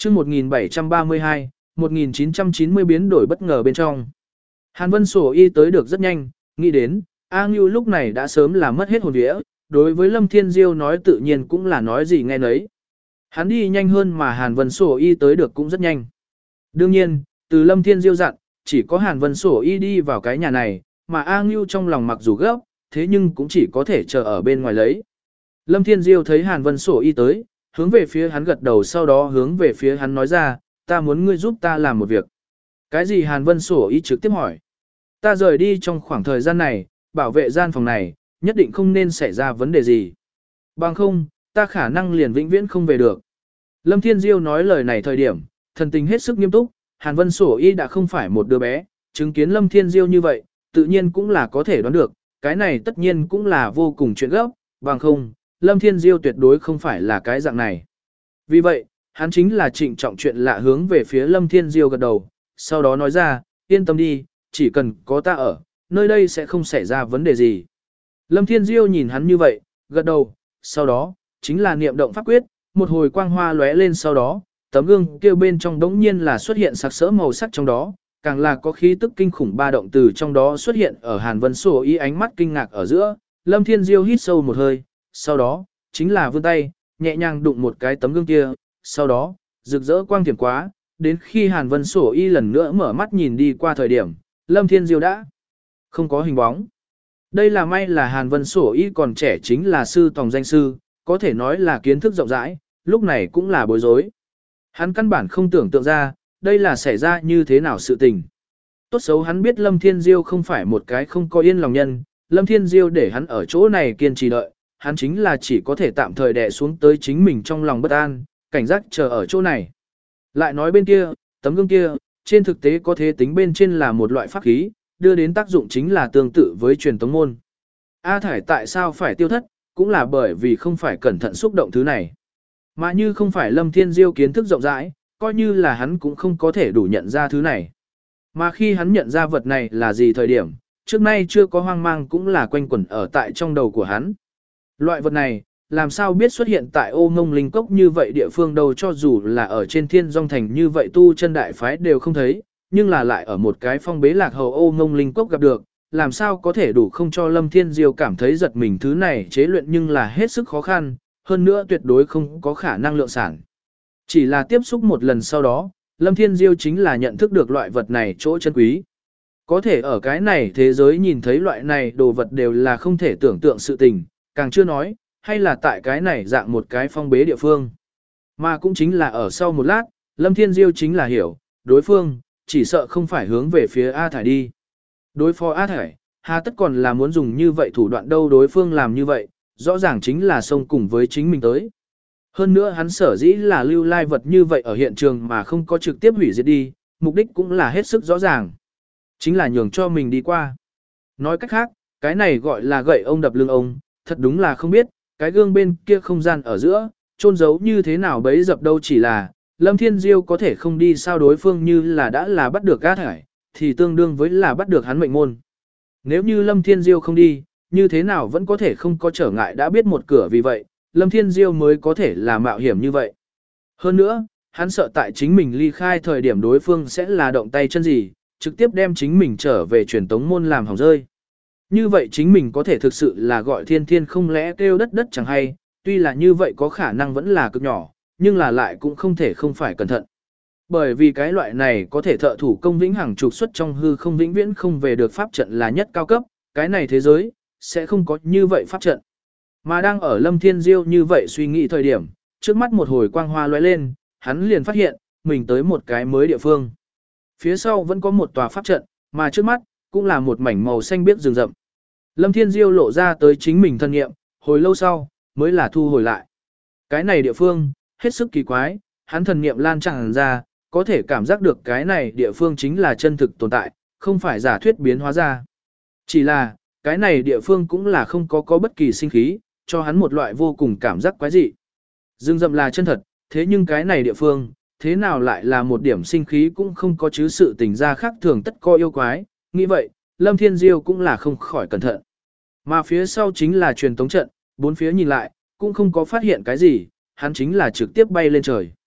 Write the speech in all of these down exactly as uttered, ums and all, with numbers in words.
chương một nghìn bảy trăm ba mươi hai, một nghìn chín trăm chín mươi biến đổi bất ngờ bên trong. Hàn Vân Sổ Y tới được rất nhanh, nghĩ đến, A Ngưu lúc này đã sớm là mất hết hồn vía, đối với Lâm Thiên Diêu nói tự nhiên cũng là nói gì nghe nấy. Hắn đi nhanh hơn mà Hàn Vân Sổ Y tới được cũng rất nhanh. Đương nhiên, từ Lâm Thiên Diêu dặn, chỉ có Hàn Vân Sổ Y đi vào cái nhà này, mà A Ngưu trong lòng mặc dù gấp, thế nhưng cũng chỉ có thể chờ ở bên ngoài lấy. Lâm Thiên Diêu thấy Hàn Vân Sổ Y tới, hướng về phía hắn gật đầu, sau đó hướng về phía hắn nói ra, ta muốn ngươi giúp ta làm một việc. Cái gì? Hàn Vân Sổ Y trực tiếp hỏi. Ta rời đi trong khoảng thời gian này, bảo vệ gian phòng này, nhất định không nên xảy ra vấn đề gì. Bằng không, ta khả năng liền vĩnh viễn không về được. Lâm Thiên Diêu nói lời này thời điểm, thần tình hết sức nghiêm túc, Hàn Vân Sổ Y đã không phải một đứa bé, chứng kiến Lâm Thiên Diêu như vậy, tự nhiên cũng là có thể đoán được, cái này tất nhiên cũng là vô cùng chuyện gấp, bằng không, Lâm Thiên Diêu tuyệt đối không phải là cái dạng này. Vì vậy, hắn chính là trịnh trọng chuyện lạ hướng về phía Lâm Thiên Diêu gật đầu, sau đó nói ra, yên tâm đi, chỉ cần có ta ở, nơi đây sẽ không xảy ra vấn đề gì. Lâm Thiên Diêu nhìn hắn như vậy, gật đầu, sau đó, chính là niệm động pháp quyết, một hồi quang hoa lóe lên, sau đó, tấm gương kia bên trong đống nhiên là xuất hiện sặc sỡ màu sắc trong đó, càng là có khí tức kinh khủng ba động từ trong đó xuất hiện ở Hàn Vân Sổ Y ánh mắt kinh ngạc ở giữa, Lâm Thiên Diêu hít sâu một hơi, sau đó, chính là vươn tay, nhẹ nhàng đụng một cái tấm gương kia, sau đó, rực rỡ quang thiểm quá, đến khi Hàn Vân Sổ Y lần nữa mở mắt nhìn đi qua thời điểm, Lâm Thiên Diêu đã không có hình bóng. Đây là may là Hàn Vân Sổ Y còn trẻ, chính là sư tòng danh sư, có thể nói là kiến thức rộng rãi, lúc này cũng là bối rối. Hắn căn bản không tưởng tượng ra, đây là xảy ra như thế nào sự tình. Tốt xấu hắn biết Lâm Thiên Diêu không phải một cái không có yên lòng nhân, Lâm Thiên Diêu để hắn ở chỗ này kiên trì đợi, hắn chính là chỉ có thể tạm thời đè xuống tới chính mình trong lòng bất an, cảnh giác chờ ở chỗ này. Lại nói bên kia, tấm gương kia, trên thực tế có thế tính bên trên là một loại pháp khí, đưa đến tác dụng chính là tương tự với truyền tống môn. A Thải tại sao phải tiêu thất, cũng là bởi vì không phải cẩn thận xúc động thứ này. Mà như không phải Lâm Thiên Diêu kiến thức rộng rãi, coi như là hắn cũng không có thể đủ nhận ra thứ này. Mà khi hắn nhận ra vật này là gì thời điểm, trước nay chưa có hoang mang cũng là quanh quẩn ở tại trong đầu của hắn. Loại vật này, làm sao biết xuất hiện tại Ô Ngông Linh Cốc như vậy địa phương đâu, cho dù là ở trên Thiên Dung Thành như vậy tu chân đại phái đều không thấy, nhưng là lại ở một cái phong bế lạc hầu Ô Ngông Linh Cốc gặp được, làm sao có thể đủ không cho Lâm Thiên Diêu cảm thấy giật mình. Thứ này chế luyện nhưng là hết sức khó khăn, hơn nữa tuyệt đối không có khả năng lượng sản. Chỉ là tiếp xúc một lần sau đó, Lâm Thiên Diêu chính là nhận thức được loại vật này chỗ chân quý. Có thể ở cái này thế giới nhìn thấy loại này đồ vật đều là không thể tưởng tượng sự tình, càng chưa nói, hay là tại cái này dạng một cái phong bế địa phương. Mà cũng chính là ở sau một lát, Lâm Thiên Diêu chính là hiểu, đối phương, chỉ sợ không phải hướng về phía A Thải đi. Đối phó A Thải, hà tất còn là muốn dùng như vậy thủ đoạn đâu, đối phương làm như vậy, rõ ràng chính là xông cùng với chính mình tới. Hơn nữa hắn sở dĩ là lưu lai vật như vậy ở hiện trường mà không có trực tiếp hủy diệt đi, mục đích cũng là hết sức rõ ràng. Chính là nhường cho mình đi qua. Nói cách khác, cái này gọi là gậy ông đập lưng ông, thật đúng là không biết, cái gương bên kia không gian ở giữa, trôn giấu như thế nào bấy dập đâu. Chỉ là, Lâm Thiên Diêu có thể không đi sao, đối phương như là đã là bắt được A Thải, thì tương đương với là bắt được hắn mệnh môn. Nếu như Lâm Thiên Diêu không đi, như thế nào vẫn có thể không có trở ngại, đã biết một cửa, vì vậy, Lâm Thiên Diêu mới có thể là mạo hiểm như vậy. Hơn nữa, hắn sợ tại chính mình ly khai thời điểm đối phương sẽ là động tay chân gì, trực tiếp đem chính mình trở về truyền tống môn làm hỏng rơi. Như vậy chính mình có thể thực sự là gọi thiên thiên không lẽ kêu đất đất chẳng hay, tuy là như vậy có khả năng vẫn là cực nhỏ, nhưng là lại cũng không thể không phải cẩn thận. Bởi vì cái loại này có thể thợ thủ công vĩnh hằng trục xuất trong hư không vĩnh viễn không về được pháp trận là nhất cao cấp, cái này thế giới, sẽ không có như vậy pháp trận. Mà đang ở Lâm Thiên Diêu như vậy suy nghĩ thời điểm, trước mắt một hồi quang hoa lóe lên, hắn liền phát hiện, mình tới một cái mới địa phương. Phía sau vẫn có một tòa pháp trận, mà trước mắt, cũng là một mảnh màu xanh biếc rừng rậm. Lâm Thiên Diêu lộ ra tới chính mình thân nghiệm, hồi lâu sau, mới là thu hồi lại. Cái này địa phương, hết sức kỳ quái, hắn thần nghiệm lan tràn ra, có thể cảm giác được cái này địa phương chính là chân thực tồn tại, không phải giả thuyết biến hóa ra. Chỉ là, cái này địa phương cũng là không có có bất kỳ sinh khí, cho hắn một loại vô cùng cảm giác quái dị. Rừng rậm là chân thật, thế nhưng cái này địa phương, thế nào lại là một điểm sinh khí cũng không có, chứ sự tình ra khác thường tất có yêu quái. Nghĩ vậy, Lâm Thiên Diêu cũng là không khỏi cẩn thận. Mà phía sau chính là truyền tống trận, bốn phía nhìn lại, cũng không có phát hiện cái gì, hắn chính là trực tiếp bay lên trời.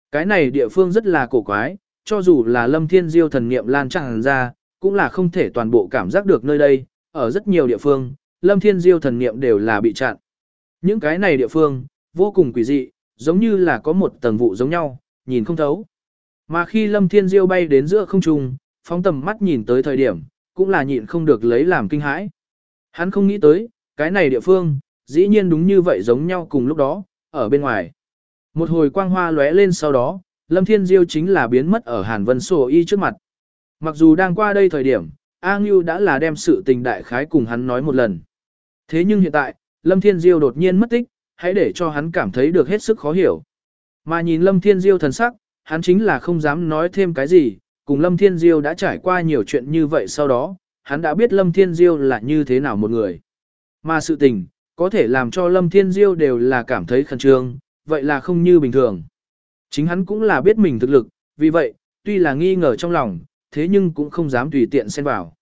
Cái này địa phương rất là cổ quái, cho dù là Lâm Thiên Diêu thần niệm lan tràn ra, cũng là không thể toàn bộ cảm giác được nơi đây, ở rất nhiều địa phương, Lâm Thiên Diêu thần niệm đều là bị chặn. Những cái này địa phương, vô cùng quỷ dị, giống như là có một tầng vụ giống nhau, nhìn không thấu. Mà khi Lâm Thiên Diêu bay đến giữa không trung, phóng tầm mắt nhìn tới thời điểm, cũng là nhịn không được lấy làm kinh hãi. Hắn không nghĩ tới, cái này địa phương, dĩ nhiên đúng như vậy giống nhau cùng lúc đó, ở bên ngoài. Một hồi quang hoa lóe lên sau đó, Lâm Thiên Diêu chính là biến mất ở Hàn Vân Sổ Y trước mặt. Mặc dù đang qua đây thời điểm, A Ngưu đã là đem sự tình đại khái cùng hắn nói một lần. Thế nhưng hiện tại, Lâm Thiên Diêu đột nhiên mất tích, hãy để cho hắn cảm thấy được hết sức khó hiểu. Mà nhìn Lâm Thiên Diêu thần sắc, hắn chính là không dám nói thêm cái gì, cùng Lâm Thiên Diêu đã trải qua nhiều chuyện như vậy sau đó, hắn đã biết Lâm Thiên Diêu là như thế nào một người. Mà sự tình, có thể làm cho Lâm Thiên Diêu đều là cảm thấy khẩn trương, vậy là không như bình thường. Chính hắn cũng là biết mình thực lực, vì vậy, tuy là nghi ngờ trong lòng, thế nhưng cũng không dám tùy tiện xen vào.